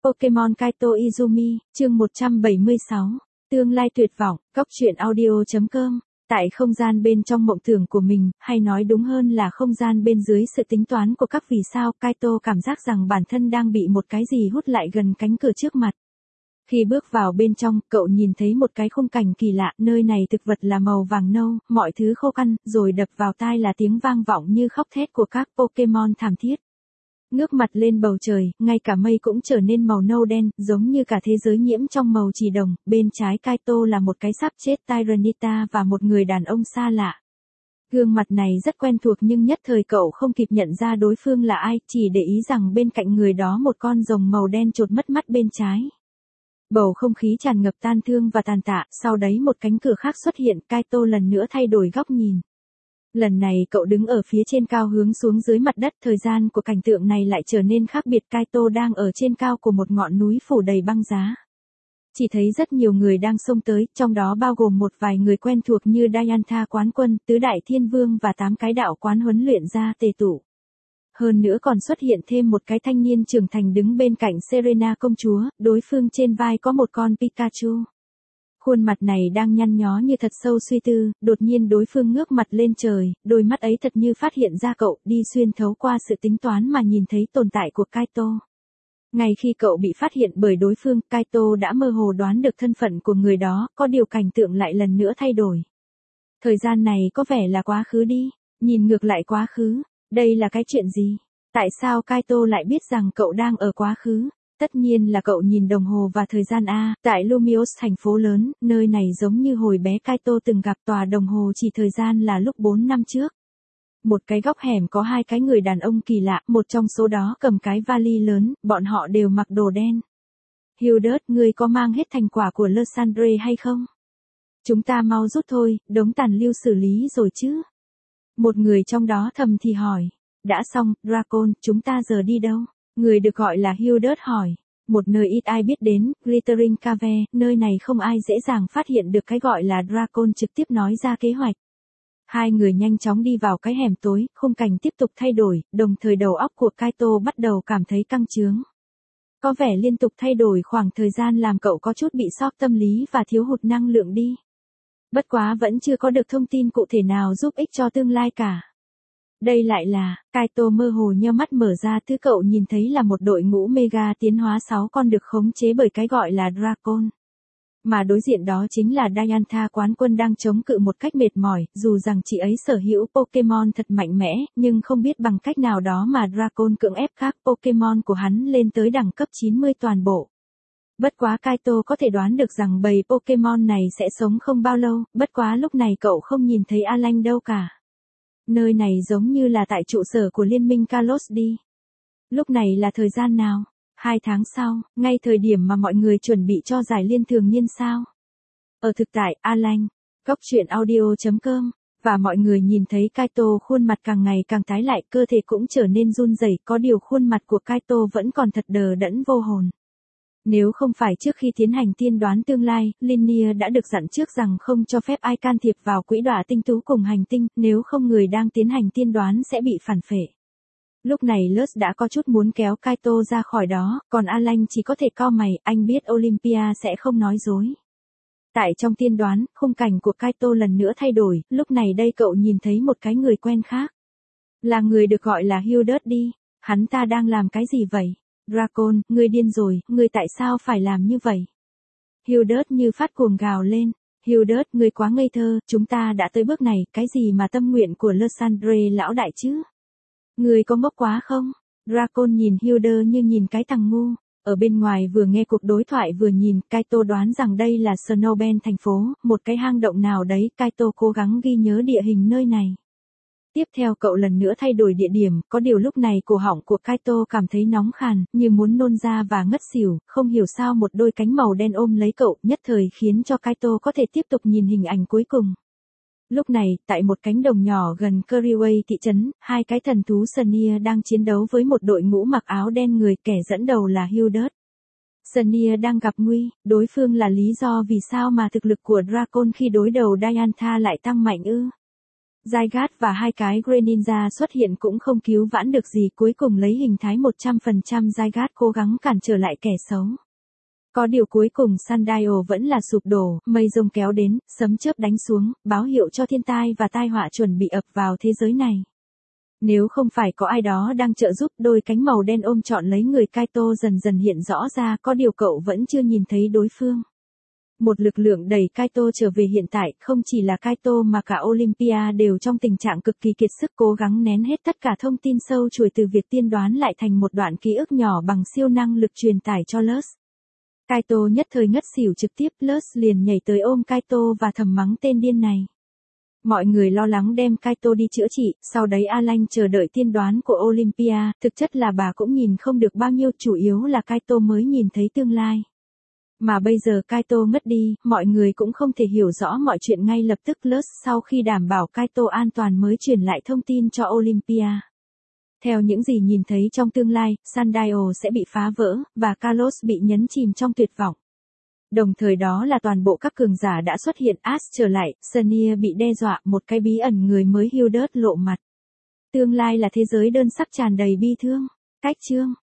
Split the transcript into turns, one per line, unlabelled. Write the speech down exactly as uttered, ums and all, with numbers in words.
Pokemon Kaito Izumi, chương một trăm bảy mươi sáu. Tương lai tuyệt vọng, góc truyện audio.com. Tại không gian bên trong mộng tưởng của mình, hay nói đúng hơn là không gian bên dưới sự tính toán của các vì sao, Kaito cảm giác rằng bản thân đang bị một cái gì hút lại gần cánh cửa trước mặt. Khi bước vào bên trong, cậu nhìn thấy một cái khung cảnh kỳ lạ, nơi này thực vật là màu vàng nâu, mọi thứ khô cằn, rồi đập vào tai là tiếng vang vọng như khóc thét của các Pokemon thảm thiết. Ngước mặt lên bầu trời, ngay cả mây cũng trở nên màu nâu đen, giống như cả thế giới nhiễm trong màu chỉ đồng, bên trái Kaito là một cái sắp chết Tyranitar và một người đàn ông xa lạ. Gương mặt này rất quen thuộc nhưng nhất thời cậu không kịp nhận ra đối phương là ai, chỉ để ý rằng bên cạnh người đó một con rồng màu đen chột mất mắt bên trái. Bầu không khí tràn ngập tan thương và tàn tạ, sau đấy một cánh cửa khác xuất hiện, Kaito lần nữa thay đổi góc nhìn. Lần này cậu đứng ở phía trên cao hướng xuống dưới mặt đất, thời gian của cảnh tượng này lại trở nên khác biệt. Kaito đang ở trên cao của một ngọn núi phủ đầy băng giá. Chỉ thấy rất nhiều người đang xông tới, trong đó bao gồm một vài người quen thuộc như Diantha quán quân, tứ đại thiên vương và tám cái đạo quán huấn luyện ra tề tụ. Hơn nữa còn xuất hiện thêm một cái thanh niên trưởng thành đứng bên cạnh Serena công chúa, đối phương trên vai có một con Pikachu. Khuôn mặt này đang nhăn nhó như thật sâu suy tư, đột nhiên đối phương ngước mặt lên trời, đôi mắt ấy thật như phát hiện ra cậu, đi xuyên thấu qua sự tính toán mà nhìn thấy tồn tại của Kaito. Ngay khi cậu bị phát hiện bởi đối phương, Kaito đã mơ hồ đoán được thân phận của người đó, có điều cảnh tượng lại lần nữa thay đổi. Thời gian này có vẻ là quá khứ đi, nhìn ngược lại quá khứ, đây là cái chuyện gì? Tại sao Kaito lại biết rằng cậu đang ở quá khứ? Tất nhiên là cậu nhìn đồng hồ và thời gian A, tại Lumiose thành phố lớn, nơi này giống như hồi bé Kaito từng gặp tòa đồng hồ chỉ thời gian là lúc bốn năm trước. Một cái góc hẻm có hai cái người đàn ông kỳ lạ, một trong số đó cầm cái vali lớn, bọn họ đều mặc đồ đen. Hildert, ngươi có mang hết thành quả của Lysandre hay không? Chúng ta mau rút thôi, đống tàn lưu xử lý rồi chứ? Một người trong đó thầm thì hỏi. Đã xong, Dracon, chúng ta giờ đi đâu? Người được gọi là Hildert hỏi. Một nơi ít ai biết đến, Glittering Cave, nơi này không ai dễ dàng phát hiện được cái gọi là Dracon trực tiếp nói ra kế hoạch. Hai người nhanh chóng đi vào cái hẻm tối, khung cảnh tiếp tục thay đổi, đồng thời đầu óc của Kaito bắt đầu cảm thấy căng chướng. Có vẻ liên tục thay đổi khoảng thời gian làm cậu có chút bị sốc tâm lý và thiếu hụt năng lượng đi. Bất quá vẫn chưa có được thông tin cụ thể nào giúp ích cho tương lai cả. Đây lại là, Kaito mơ hồ nheo mắt mở ra, thứ cậu nhìn thấy là một đội ngũ mega tiến hóa sáu con được khống chế bởi cái gọi là Dracon. Mà đối diện đó chính là Diantha quán quân đang chống cự một cách mệt mỏi, dù rằng chị ấy sở hữu Pokemon thật mạnh mẽ, nhưng không biết bằng cách nào đó mà Dracon cưỡng ép các Pokemon của hắn lên tới đẳng cấp chín mươi toàn bộ. Bất quá Kaito có thể đoán được rằng bầy Pokemon này sẽ sống không bao lâu, bất quá lúc này cậu không nhìn thấy Alan đâu cả. Nơi này giống như là tại trụ sở của Liên minh Kalos đi. Lúc này là thời gian nào? Hai tháng sau, ngay thời điểm mà mọi người chuẩn bị cho giải liên thường niên sao? Ở thực tại, Alan, góc truyện audio.com, và mọi người nhìn thấy Kaito khuôn mặt càng ngày càng tái lại, cơ thể cũng trở nên run rẩy, có điều khuôn mặt của Kaito vẫn còn thật đờ đẫn vô hồn. Nếu không phải trước khi tiến hành tiên đoán tương lai, Linear đã được dặn trước rằng không cho phép ai can thiệp vào quỹ đọa tinh tú cùng hành tinh, nếu không người đang tiến hành tiên đoán sẽ bị phản phệ. Lúc này Luz đã có chút muốn kéo Kaito ra khỏi đó, còn Alan chỉ có thể cau mày, anh biết Olympia sẽ không nói dối. Tại trong tiên đoán, khung cảnh của Kaito lần nữa thay đổi, lúc này đây cậu nhìn thấy một cái người quen khác. Là người được gọi là Hildert đi, hắn ta đang làm cái gì vậy? Dracon, ngươi điên rồi, ngươi tại sao phải làm như vậy? Hildert như phát cuồng gào lên. Hildert, ngươi quá ngây thơ, chúng ta đã tới bước này, cái gì mà tâm nguyện của Lysandre lão đại chứ? Ngươi có ngốc quá không? Dracon nhìn Hildert như nhìn cái thằng ngu. Ở bên ngoài vừa nghe cuộc đối thoại vừa nhìn, Kaito đoán rằng đây là Snowben thành phố, một cái hang động nào đấy, Kaito cố gắng ghi nhớ địa hình nơi này. Tiếp theo cậu lần nữa thay đổi địa điểm, có điều lúc này cổ họng của Kaito cảm thấy nóng khàn, như muốn nôn ra và ngất xỉu, không hiểu sao một đôi cánh màu đen ôm lấy cậu, nhất thời khiến cho Kaito có thể tiếp tục nhìn hình ảnh cuối cùng. Lúc này, tại một cánh đồng nhỏ gần Curryway thị trấn, hai cái thần thú Sania đang chiến đấu với một đội ngũ mặc áo đen người, kẻ dẫn đầu là Hildert. Sania đang gặp nguy, đối phương là lý do vì sao mà thực lực của Dracon khi đối đầu Diantha lại tăng mạnh ư. Zygarde và hai cái Greninja xuất hiện cũng không cứu vãn được gì, cuối cùng lấy hình thái một trăm phần trăm Zygarde cố gắng cản trở lại kẻ xấu. Có điều cuối cùng Sundial vẫn là sụp đổ, mây rông kéo đến, sấm chớp đánh xuống, báo hiệu cho thiên tai và tai họa chuẩn bị ập vào thế giới này. Nếu không phải có ai đó đang trợ giúp, đôi cánh màu đen ôm trọn lấy người Kaito dần dần hiện rõ ra, có điều cậu vẫn chưa nhìn thấy đối phương. Một lực lượng đẩy Kaito trở về hiện tại, không chỉ là Kaito mà cả Olympia đều trong tình trạng cực kỳ kiệt sức, cố gắng nén hết tất cả thông tin sâu chuỗi từ việc tiên đoán lại thành một đoạn ký ức nhỏ bằng siêu năng lực truyền tải cho Luz. Kaito nhất thời ngất xỉu trực tiếp, Luz liền nhảy tới ôm Kaito và thầm mắng tên điên này. Mọi người lo lắng đem Kaito đi chữa trị, sau đấy Alan chờ đợi tiên đoán của Olympia, thực chất là bà cũng nhìn không được bao nhiêu, chủ yếu là Kaito mới nhìn thấy tương lai. Mà bây giờ Kaito ngất đi, mọi người cũng không thể hiểu rõ mọi chuyện ngay lập tức. Luz sau khi đảm bảo Kaito an toàn mới truyền lại thông tin cho Olympia. Theo những gì nhìn thấy trong tương lai, Sundial sẽ bị phá vỡ, và Kalos bị nhấn chìm trong tuyệt vọng. Đồng thời đó là toàn bộ các cường giả đã xuất hiện, Ash trở lại, Sonia bị đe dọa, một cái bí ẩn người mới Hildred lộ mặt. Tương lai là thế giới đơn sắc tràn đầy bi thương. Cách chương